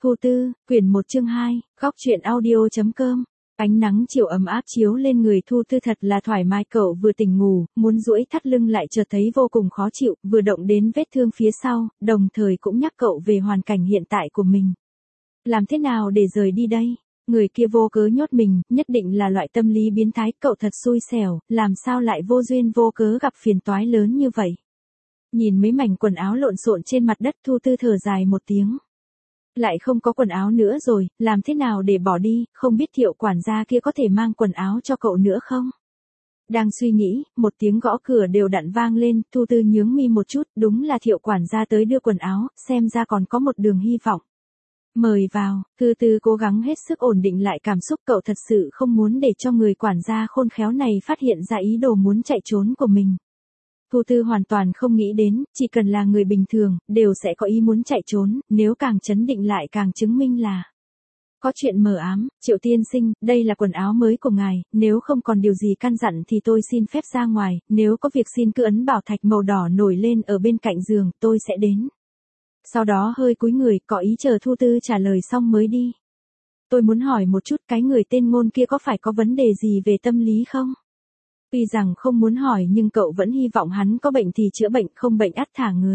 Thu Tư, quyển 1 chương 2, góc truyện audio.com. Ánh nắng chiều ấm áp chiếu lên người Thu Tư thật là thoải mái, cậu vừa tỉnh ngủ, muốn duỗi thắt lưng lại chợt thấy vô cùng khó chịu, vừa động đến vết thương phía sau, đồng thời cũng nhắc cậu về hoàn cảnh hiện tại của mình. Làm thế nào để rời đi đây? Người kia vô cớ nhốt mình, nhất định là loại tâm lý biến thái, cậu thật xui xẻo, làm sao lại vô duyên vô cớ gặp phiền toái lớn như vậy. Nhìn mấy mảnh quần áo lộn xộn trên mặt đất, Thu Tư thở dài một tiếng. Lại không có quần áo nữa rồi, làm thế nào để bỏ đi, không biết Thiệu quản gia kia có thể mang quần áo cho cậu nữa không? Đang suy nghĩ, một tiếng gõ cửa đều đặn vang lên, Thu Tư nhướng mi một chút, đúng là Thiệu quản gia tới đưa quần áo, xem ra còn có một đường hy vọng. Mời vào, Thu Tư cố gắng hết sức ổn định lại cảm xúc, cậu thật sự không muốn để cho người quản gia khôn khéo này phát hiện ra ý đồ muốn chạy trốn của mình. Thu Tư hoàn toàn không nghĩ đến, chỉ cần là người bình thường, đều sẽ có ý muốn chạy trốn, nếu càng trấn định lại càng chứng minh là có chuyện mờ ám. Triệu tiên sinh, đây là quần áo mới của ngài, nếu không còn điều gì căn dặn thì tôi xin phép ra ngoài, nếu có việc xin cứ ấn bảo thạch màu đỏ nổi lên ở bên cạnh giường, tôi sẽ đến. Sau đó hơi cúi người, có ý chờ Thu Tư trả lời xong mới đi. Tôi muốn hỏi một chút, cái người tên Ngôn kia có phải có vấn đề gì về tâm lý không? Tuy rằng không muốn hỏi nhưng cậu vẫn hy vọng hắn có bệnh thì chữa bệnh, không bệnh ắt thả người.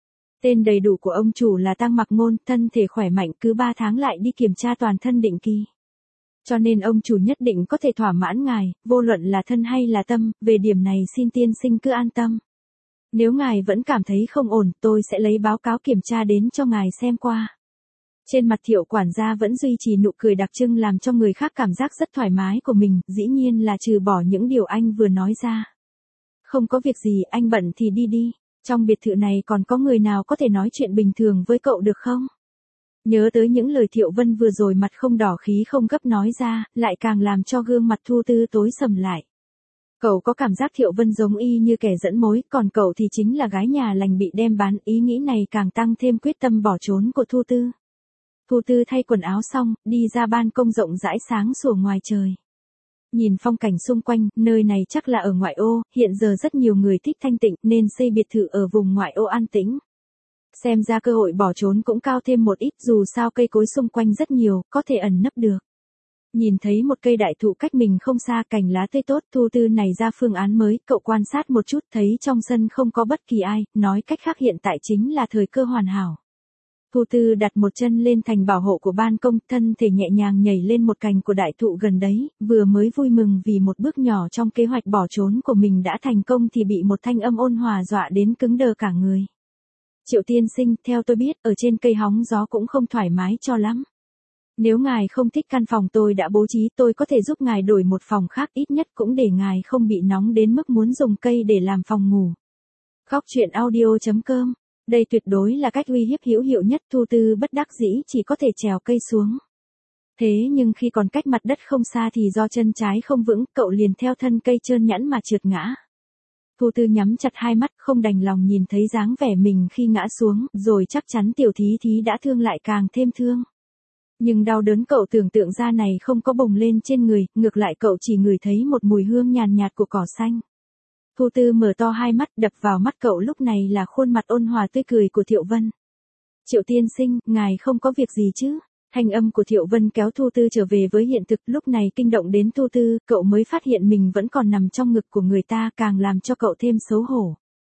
Tên đầy đủ của ông chủ là Tăng Mặc Ngôn, thân thể khỏe mạnh, cứ 3 tháng lại đi kiểm tra toàn thân định kỳ. Cho nên ông chủ nhất định có thể thỏa mãn ngài, vô luận là thân hay là tâm, về điểm này xin tiên sinh cứ an tâm. Nếu ngài vẫn cảm thấy không ổn, tôi sẽ lấy báo cáo kiểm tra đến cho ngài xem qua. Trên mặt Thiệu quản gia vẫn duy trì nụ cười đặc trưng làm cho người khác cảm giác rất thoải mái của mình, dĩ nhiên là trừ bỏ những điều anh vừa nói ra. Không có việc gì, anh bận thì đi đi, trong biệt thự này còn có người nào có thể nói chuyện bình thường với cậu được không? Nhớ tới những lời Thiệu Vân vừa rồi, mặt không đỏ khí không gấp nói ra, lại càng làm cho gương mặt Thu Tư tối sầm lại. Cậu có cảm giác Thiệu Vân giống y như kẻ dẫn mối, còn cậu thì chính là gái nhà lành bị đem bán, ý nghĩ này càng tăng thêm quyết tâm bỏ trốn của Thu Tư. Thu Tư thay quần áo xong, đi ra ban công rộng rãi sáng sủa ngoài trời. Nhìn phong cảnh xung quanh, nơi này chắc là ở ngoại ô, hiện giờ rất nhiều người thích thanh tịnh nên xây biệt thự ở vùng ngoại ô an tĩnh. Xem ra cơ hội bỏ trốn cũng cao thêm một ít, dù sao cây cối xung quanh rất nhiều, có thể ẩn nấp được. Nhìn thấy một cây đại thụ cách mình không xa, cành lá tươi tốt, Thu Tư này ra phương án mới, cậu quan sát một chút thấy trong sân không có bất kỳ ai, nói cách khác hiện tại chính là thời cơ hoàn hảo. Thu Tư đặt một chân lên thành bảo hộ của ban công, thân thể nhẹ nhàng nhảy lên một cành của đại thụ gần đấy, vừa mới vui mừng vì một bước nhỏ trong kế hoạch bỏ trốn của mình đã thành công thì bị một thanh âm ôn hòa dọa đến cứng đờ cả người. Triệu tiên sinh, theo tôi biết, ở trên cây hóng gió cũng không thoải mái cho lắm. Nếu ngài không thích căn phòng tôi đã bố trí, tôi có thể giúp ngài đổi một phòng khác, ít nhất cũng để ngài không bị nóng đến mức muốn dùng cây để làm phòng ngủ. Góc truyện audio.com. Đây tuyệt đối là cách uy hiếp hữu hiệu nhất, Thu Tư bất đắc dĩ chỉ có thể trèo cây xuống. Thế nhưng khi còn cách mặt đất không xa thì do chân trái không vững, cậu liền theo thân cây trơn nhẵn mà trượt ngã. Thu Tư nhắm chặt hai mắt, không đành lòng nhìn thấy dáng vẻ mình khi ngã xuống, rồi chắc chắn tiểu thí thí đã thương lại càng thêm thương. Nhưng đau đớn cậu tưởng tượng ra này không có bùng lên trên người, ngược lại cậu chỉ ngửi thấy một mùi hương nhàn nhạt của cỏ xanh. Thu Tư mở to hai mắt, đập vào mắt cậu lúc này là khuôn mặt ôn hòa tươi cười của Thiệu Vân. Triệu tiên sinh, ngài không có việc gì chứ? Thanh âm của Thiệu Vân kéo Thu Tư trở về với hiện thực, lúc này kinh động đến Thu Tư, cậu mới phát hiện mình vẫn còn nằm trong ngực của người ta, càng làm cho cậu thêm xấu hổ.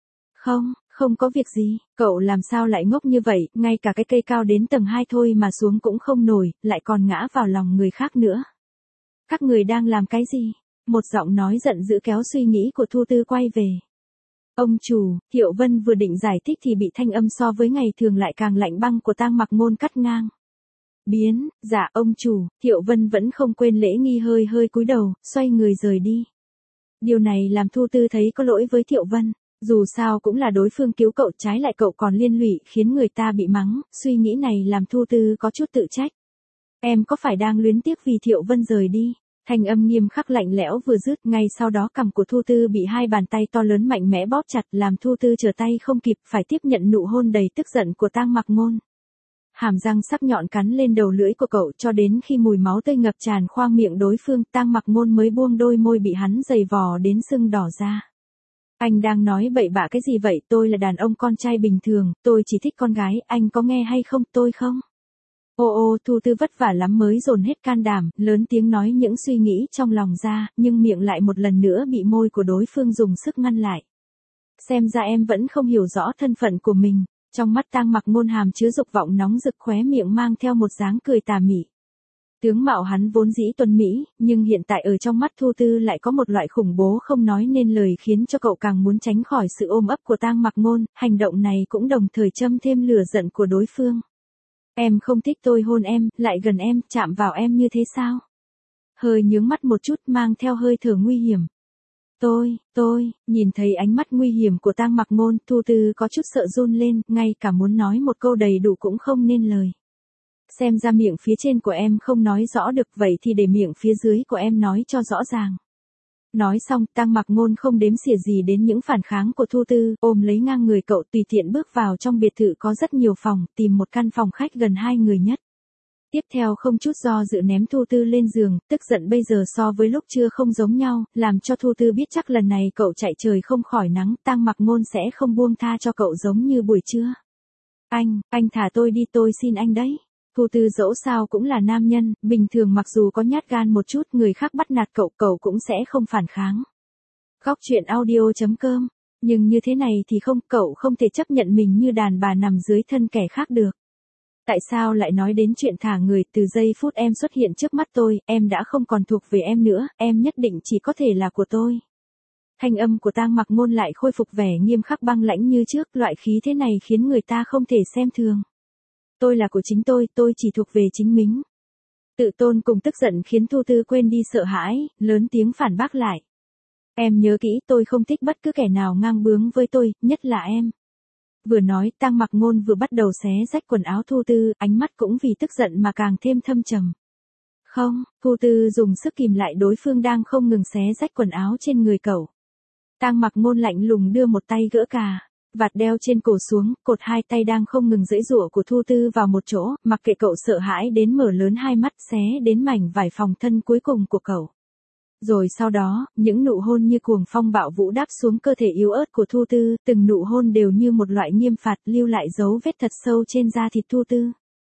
Không có việc gì, cậu làm sao lại ngốc như vậy, ngay cả cái cây cao đến tầng 2 thôi mà xuống cũng không nổi, lại còn ngã vào lòng người khác nữa. Các người đang làm cái gì? Một giọng nói giận dữ kéo suy nghĩ của Thu Tư quay về. Ông chủ, Thiệu Vân vừa định giải thích thì bị thanh âm so với ngày thường lại càng lạnh băng của Tăng Mặc Ngôn cắt ngang. Dạ ông chủ, Thiệu Vân vẫn không quên lễ nghi, hơi cúi đầu, xoay người rời đi. Điều này làm Thu Tư thấy có lỗi với Thiệu Vân, dù sao cũng là đối phương cứu cậu, trái lại cậu còn liên lụy khiến người ta bị mắng, suy nghĩ này làm Thu Tư có chút tự trách. Em có phải đang luyến tiếc vì Thiệu Vân rời đi? Thanh âm nghiêm khắc lạnh lẽo vừa dứt, ngay sau đó cằm của Thu Tư bị hai bàn tay to lớn mạnh mẽ bóp chặt, làm Thu Tư trở tay không kịp, phải tiếp nhận nụ hôn đầy tức giận của Tăng Mặc Ngôn. Hàm răng sắc nhọn cắn lên đầu lưỡi của cậu cho đến khi mùi máu tươi ngập tràn khoang miệng đối phương, Tăng Mặc Ngôn mới buông đôi môi bị hắn giày vò đến sưng đỏ ra. Anh đang nói bậy bạ cái gì vậy, tôi là đàn ông con trai bình thường, tôi chỉ thích con gái, anh có nghe hay không, tôi không? Ô Thu Tư vất vả lắm mới dồn hết can đảm, lớn tiếng nói những suy nghĩ trong lòng ra, nhưng miệng lại một lần nữa bị môi của đối phương dùng sức ngăn lại. Xem ra em vẫn không hiểu rõ thân phận của mình. Trong mắt Tang Mặc Ngôn hàm chứa dục vọng nóng rực, khóe miệng mang theo một dáng cười tà mị. Tướng mạo hắn vốn dĩ tuấn mỹ, nhưng hiện tại ở trong mắt Thu Tư lại có một loại khủng bố không nói nên lời khiến cho cậu càng muốn tránh khỏi sự ôm ấp của Tang Mặc Ngôn, hành động này cũng đồng thời châm thêm lửa giận của đối phương. Em không thích tôi hôn em, lại gần em, chạm vào em như thế sao? Hơi nhướng mắt một chút mang theo hơi thở nguy hiểm. Nhìn thấy ánh mắt nguy hiểm của Tang Mặc Ngôn, Thu Tư có chút sợ run lên, ngay cả muốn nói một câu đầy đủ cũng không nên lời. Xem ra miệng phía trên của em không nói rõ được, vậy thì để miệng phía dưới của em nói cho rõ ràng. Nói xong, Tang Mặc Ngôn không đếm xỉa gì đến những phản kháng của Thu Tư, ôm lấy ngang người cậu tùy tiện bước vào trong biệt thự có rất nhiều phòng, tìm một căn phòng khách gần 2 người nhất. Tiếp theo không chút do dự ném Thu Tư lên giường, tức giận bây giờ so với lúc chưa không giống nhau, làm cho Thu Tư biết chắc lần này cậu chạy trời không khỏi nắng, Tang Mặc Ngôn sẽ không buông tha cho cậu giống như buổi trưa. Anh thả tôi đi, tôi xin anh đấy. Thu Tư dẫu sao cũng là nam nhân, bình thường mặc dù có nhát gan một chút, người khác bắt nạt cậu cũng sẽ không phản kháng. Góc truyện audio.com. Nhưng như thế này thì không, cậu không thể chấp nhận mình như đàn bà nằm dưới thân kẻ khác được. Tại sao lại nói đến chuyện thả người? Từ giây phút em xuất hiện trước mắt tôi, em đã không còn thuộc về em nữa, em nhất định chỉ có thể là của tôi. Thanh âm của Tang Mặc Ngôn lại khôi phục vẻ nghiêm khắc băng lãnh như trước, loại khí thế này khiến người ta không thể xem thường. Tôi là của chính tôi chỉ thuộc về chính mình. Tự tôn cùng tức giận khiến Thu Tư quên đi sợ hãi, lớn tiếng phản bác lại. Em nhớ kỹ, tôi không thích bất cứ kẻ nào ngang bướng với tôi, nhất là em. Vừa nói, Tang Mặc Ngôn vừa bắt đầu xé rách quần áo Thu Tư, ánh mắt cũng vì tức giận mà càng thêm thâm trầm. Không, Thu Tư dùng sức kìm lại đối phương đang không ngừng xé rách quần áo trên người cậu. Tang Mặc Ngôn lạnh lùng đưa một tay gỡ cà vạt đeo trên cổ xuống, cột hai tay đang không ngừng giãy giụa của Thu Tư vào một chỗ, mặc kệ cậu sợ hãi đến mở lớn hai mắt, xé đến mảnh vải phòng thân cuối cùng của cậu. Rồi sau đó, những nụ hôn như cuồng phong bạo vũ đáp xuống cơ thể yếu ớt của Thu Tư, từng nụ hôn đều như một loại nghiêm phạt, lưu lại dấu vết thật sâu trên da thịt Thu Tư.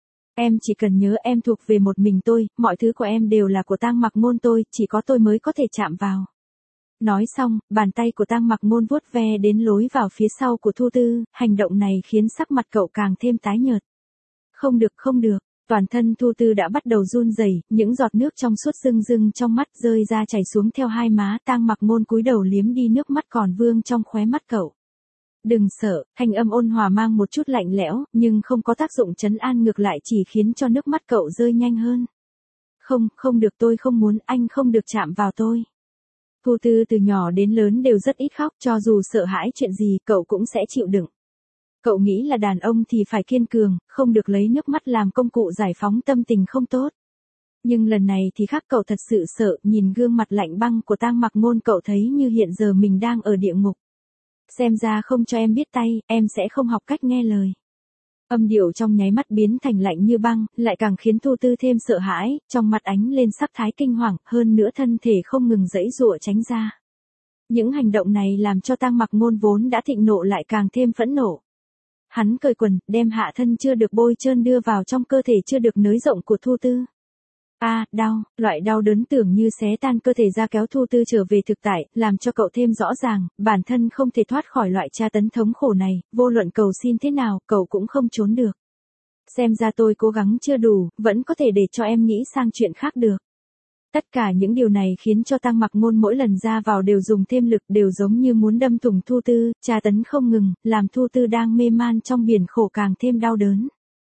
Em chỉ cần nhớ em thuộc về một mình tôi, mọi thứ của em đều là của Tang Mặc Ngôn tôi, chỉ có tôi mới có thể chạm vào. Nói xong, bàn tay của Tang Mặc Ngôn vuốt ve đến lối vào phía sau của Thu Tư, hành động này khiến sắc mặt cậu càng thêm tái nhợt. Không được. Toàn thân Thu Tư đã bắt đầu run rẩy, những giọt nước trong suốt rưng trong mắt rơi ra chảy xuống theo hai má, Tang Mặc Ngôn cúi đầu liếm đi nước mắt còn vương trong khóe mắt cậu. Đừng sợ, thanh âm ôn hòa mang một chút lạnh lẽo, nhưng không có tác dụng trấn an, ngược lại chỉ khiến cho nước mắt cậu rơi nhanh hơn. Không được, tôi không muốn, anh không được chạm vào tôi. Thu Tư từ nhỏ đến lớn đều rất ít khóc, cho dù sợ hãi chuyện gì, cậu cũng sẽ chịu đựng. Cậu nghĩ là đàn ông thì phải kiên cường, không được lấy nước mắt làm công cụ giải phóng tâm tình không tốt. Nhưng lần này thì khác, cậu thật sự sợ, nhìn gương mặt lạnh băng của Tang Mặc Ngôn cậu thấy như hiện giờ mình đang ở địa ngục. Xem ra không cho em biết tay, em sẽ không học cách nghe lời. Âm điệu trong nháy mắt biến thành lạnh như băng, lại càng khiến Thu Tư thêm sợ hãi, trong mặt ánh lên sắc thái kinh hoàng, hơn nữa thân thể không ngừng giãy giụa tránh ra. Những hành động này làm cho Tang Mặc Ngôn vốn đã thịnh nộ lại càng thêm phẫn nộ. Hắn cởi quần, đem hạ thân chưa được bôi trơn đưa vào trong cơ thể chưa được nới rộng của Thu Tư. Đau, loại đau đớn tưởng như xé tan cơ thể ra kéo Thu Tư trở về thực tại, làm cho cậu thêm rõ ràng, bản thân không thể thoát khỏi loại tra tấn thống khổ này, vô luận cầu xin thế nào, cậu cũng không trốn được. Xem ra tôi cố gắng chưa đủ, vẫn có thể để cho em nghĩ sang chuyện khác được. Tất cả những điều này khiến cho Tang Mặc Ngôn mỗi lần ra vào đều dùng thêm lực, đều giống như muốn đâm thủng Thu Tư, tra tấn không ngừng, làm Thu Tư đang mê man trong biển khổ càng thêm đau đớn.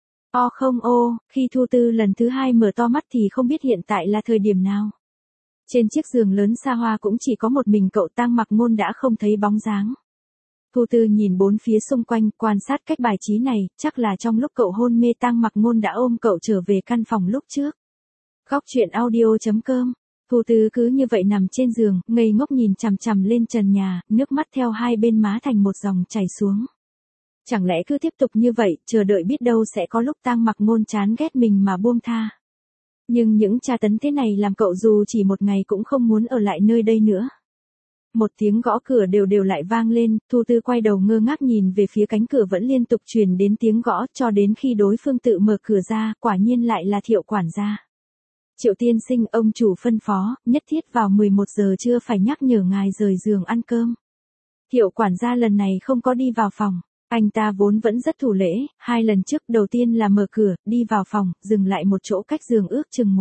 Khi Thu Tư lần thứ hai mở to mắt thì không biết hiện tại là thời điểm nào. Trên chiếc giường lớn xa hoa cũng chỉ có một mình cậu, Tang Mặc Ngôn đã không thấy bóng dáng. Thu Tư nhìn bốn phía xung quanh, quan sát cách bài trí này, chắc là trong lúc cậu hôn mê Tang Mặc Ngôn đã ôm cậu trở về căn phòng lúc trước. Góc truyện audio.com. Thu Tư cứ như vậy nằm trên giường, ngây ngốc nhìn chằm chằm lên trần nhà, nước mắt theo hai bên má thành một dòng chảy xuống. Chẳng lẽ cứ tiếp tục như vậy, chờ đợi biết đâu sẽ có lúc Tang Mặc Ngôn chán ghét mình mà buông tha. Nhưng những tra tấn thế này làm cậu dù chỉ một ngày cũng không muốn ở lại nơi đây nữa. Một tiếng gõ cửa đều đều lại vang lên, Thu Tư quay đầu ngơ ngác nhìn về phía cánh cửa vẫn liên tục truyền đến tiếng gõ cho đến khi đối phương tự mở cửa ra, quả nhiên lại là Thiệu quản gia. Triệu tiên sinh, ông chủ phân phó, nhất thiết vào 11 giờ trưa phải nhắc nhở ngài rời giường ăn cơm. Thiệu quản gia lần này không có đi vào phòng. Anh ta vốn vẫn rất thủ lễ, 2 lần trước đầu tiên là mở cửa, đi vào phòng, dừng lại một chỗ cách giường ước chừng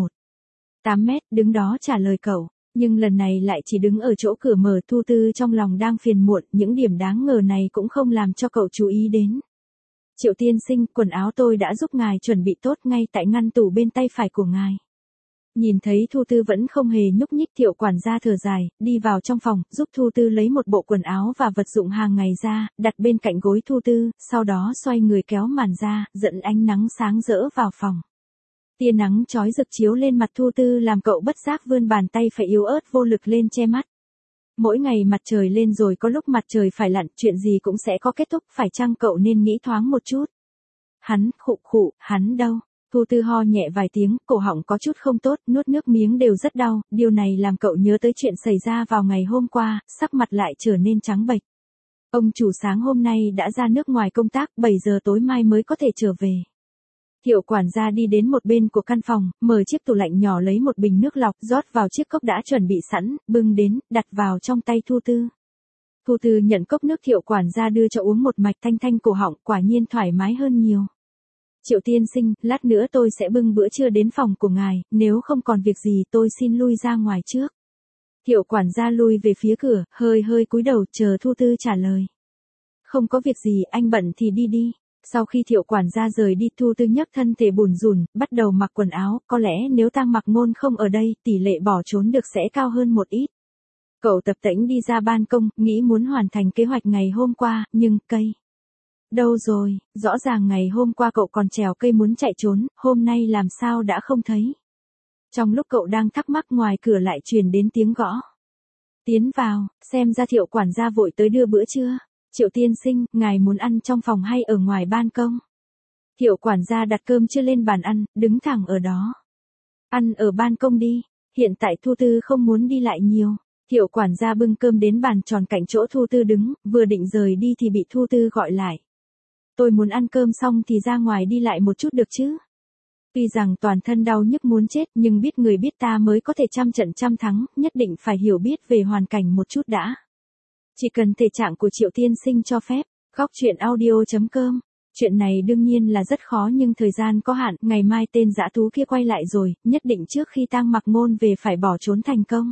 1,8 mét, đứng đó trả lời cậu. Nhưng lần này lại chỉ đứng ở chỗ cửa mở. Thu Tư trong lòng đang phiền muộn, những điểm đáng ngờ này cũng không làm cho cậu chú ý đến. Triệu tiên sinh, quần áo tôi đã giúp ngài chuẩn bị tốt ngay tại ngăn tủ bên tay phải của ngài. Nhìn thấy Thu Tư vẫn không hề nhúc nhích, Thiệu quản gia thở dài, đi vào trong phòng, giúp Thu Tư lấy một bộ quần áo và vật dụng hàng ngày ra, đặt bên cạnh gối Thu Tư, sau đó xoay người kéo màn ra, dẫn ánh nắng sáng rỡ vào phòng. Tia nắng chói rực chiếu lên mặt Thu Tư làm cậu bất giác vươn bàn tay phải yếu ớt vô lực lên che mắt. Mỗi ngày mặt trời lên rồi có lúc mặt trời phải lặn, chuyện gì cũng sẽ có kết thúc, phải chăng cậu nên nghĩ thoáng một chút. Hắn, hắn đâu? Thu Tư ho nhẹ vài tiếng, cổ họng có chút không tốt, nuốt nước miếng đều rất đau, điều này làm cậu nhớ tới chuyện xảy ra vào ngày hôm qua, sắc mặt lại trở nên trắng bệch. Ông chủ sáng hôm nay đã ra nước ngoài công tác, 7 giờ tối mai mới có thể trở về. Thiệu quản gia đi đến một bên của căn phòng, mở chiếc tủ lạnh nhỏ lấy một bình nước lọc, rót vào chiếc cốc đã chuẩn bị sẵn, bưng đến, đặt vào trong tay Thu Tư. Thu Tư nhận cốc nước Thiệu quản gia đưa cho uống một mạch, thanh thanh cổ họng, quả nhiên thoải mái hơn nhiều. Triệu tiên sinh, lát nữa tôi sẽ bưng bữa trưa đến phòng của ngài, nếu không còn việc gì tôi xin lui ra ngoài trước. Thiệu quản gia lui về phía cửa, hơi cúi đầu chờ Thu Tư trả lời. Không có việc gì, anh bận thì đi đi. Sau khi Thiệu quản gia rời đi, Thu Tư nhấc thân thể bủn rủn, bắt đầu mặc quần áo, có lẽ nếu Tang Mặc Ngôn không ở đây, tỷ lệ bỏ trốn được sẽ cao hơn một ít. Cậu tập tễnh đi ra ban công, nghĩ muốn hoàn thành kế hoạch ngày hôm qua, nhưng cây đâu rồi, rõ ràng ngày hôm qua cậu còn trèo cây muốn chạy trốn, hôm nay làm sao đã không thấy. Trong lúc cậu đang thắc mắc, ngoài cửa lại truyền đến tiếng gõ. Tiến vào, xem ra Thiệu quản gia vội tới đưa bữa trưa. Triệu tiên sinh, ngài muốn ăn trong phòng hay ở ngoài ban công? Thiệu quản gia đặt cơm trưa lên bàn ăn, đứng thẳng ở đó. Ăn ở ban công đi, hiện tại Thu Tư không muốn đi lại nhiều. Thiệu quản gia bưng cơm đến bàn tròn cạnh chỗ Thu Tư đứng, vừa định rời đi thì bị Thu Tư gọi lại. Tôi muốn ăn cơm xong thì ra ngoài đi lại một chút được chứ? Tuy rằng toàn thân đau nhức muốn chết, nhưng biết người biết ta mới có thể trăm trận trăm thắng, nhất định phải hiểu biết về hoàn cảnh một chút đã. Chỉ cần thể trạng của Triệu tiên sinh cho phép. Góc truyện audio.com. Chuyện này đương nhiên là rất khó nhưng thời gian có hạn, ngày mai tên dã thú kia quay lại rồi, nhất định trước khi Tang Mặc Ngôn về phải bỏ trốn thành công.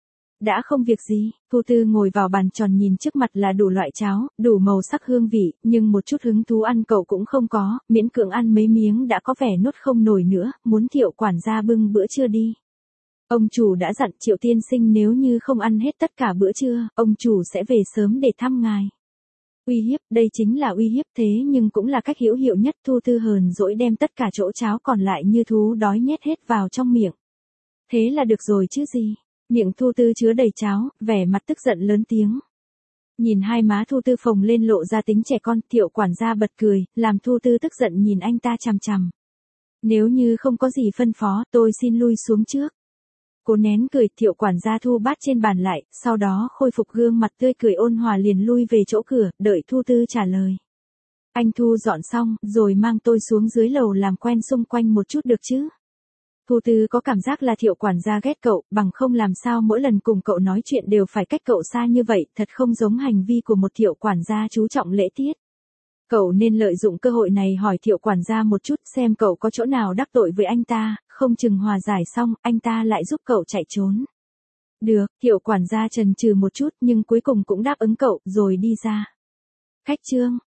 Đã không việc gì, Thu Tư ngồi vào bàn tròn nhìn trước mặt là đủ loại cháo, đủ màu sắc hương vị, nhưng một chút hứng thú ăn cậu cũng không có, miễn cưỡng ăn mấy miếng đã có vẻ nuốt không nổi nữa, muốn Thiệu quản gia bưng bữa trưa đi. Ông chủ đã dặn Triệu tiên sinh nếu như không ăn hết tất cả bữa trưa, ông chủ sẽ về sớm để thăm ngài. Uy hiếp, đây chính là uy hiếp thế nhưng cũng là cách hữu hiệu nhất. Thu Tư hờn dỗi đem tất cả chỗ cháo còn lại như thú đói nhét hết vào trong miệng. Thế là được rồi chứ gì. Miệng Thu Tư chứa đầy cháo, vẻ mặt tức giận lớn tiếng. Nhìn hai má Thu Tư phồng lên lộ ra tính trẻ con, Thiệu quản gia bật cười, làm Thu Tư tức giận nhìn anh ta chằm chằm. Nếu như không có gì phân phó, tôi xin lui xuống trước. Cố nén cười, Thiệu quản gia thu bát trên bàn lại, sau đó khôi phục gương mặt tươi cười ôn hòa liền lui về chỗ cửa, đợi Thu Tư trả lời. Anh thu dọn xong, rồi mang tôi xuống dưới lầu làm quen xung quanh một chút được chứ? Thu Tư có cảm giác là Thiệu quản gia ghét cậu, bằng không làm sao mỗi lần cùng cậu nói chuyện đều phải cách cậu xa như vậy, thật không giống hành vi của một Thiệu quản gia chú trọng lễ tiết. Cậu nên lợi dụng cơ hội này hỏi Thiệu quản gia một chút xem cậu có chỗ nào đắc tội với anh ta, không chừng hòa giải xong, anh ta lại giúp cậu chạy trốn. Được, Thiệu quản gia chần chừ một chút nhưng cuối cùng cũng đáp ứng cậu, rồi đi ra. Khách trương,